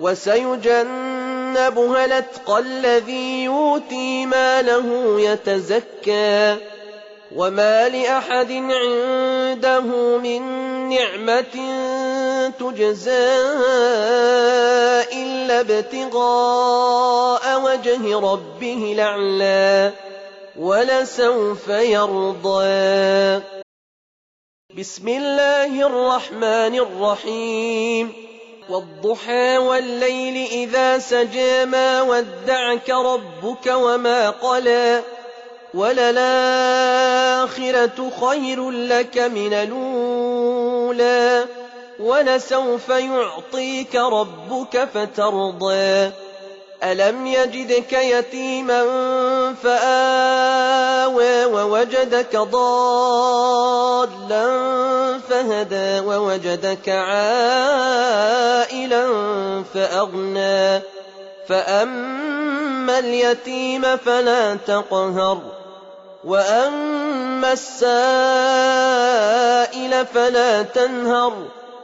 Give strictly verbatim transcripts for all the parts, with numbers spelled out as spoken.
وسيجنبها الأتقى الذي يؤتي ماله يتزكى وما لأحد عنده من نعمة تجزى إلا ابتغاء وجه ربه الأعلى ولسوف يرضى. بسم الله الرحمن الرحيم. والضحى والليل إذا سجى ما ودعك ربك وما قلى وللآخرة خير لك من الأولى ولسوف يعطيك ربك فترضى. ألم يجدك يتيما فآوى ووجدك ضالا فهدى ووجدك عائلا فأغنى فأما اليتيم فلا تقهر وأما السائل فلا تنهر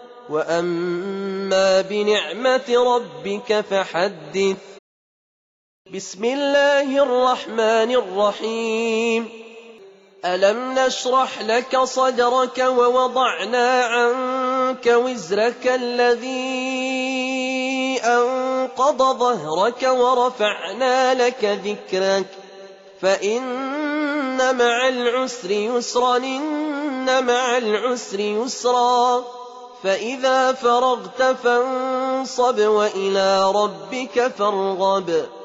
وأما بنعمة ربك فحدث. بسم الله الرحمن الرحيم. ألم نشرح لك صدرك ووضعنا عنك وزرك الذي أنقض ظهرك ورفعنا لك ذكرك فإن مع العسر يسرا إن مع العسر يسرا فإذا فرغت فانصب وإلى ربك فارغب.